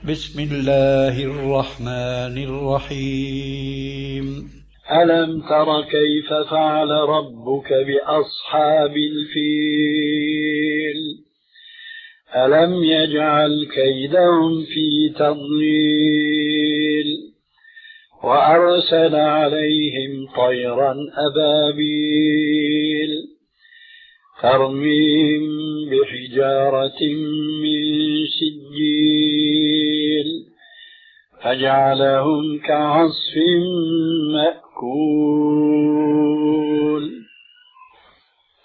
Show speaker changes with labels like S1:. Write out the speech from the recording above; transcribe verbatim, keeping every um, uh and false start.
S1: بسم الله الرحمن الرحيم.
S2: ألم تر كيف فعل ربك بأصحاب الفيل ألم يجعل كيدهم في تضليل وأرسل عليهم طيرا أبابيل ترميهم بحجارة من سجيل فجعلهم كعصف مأكول.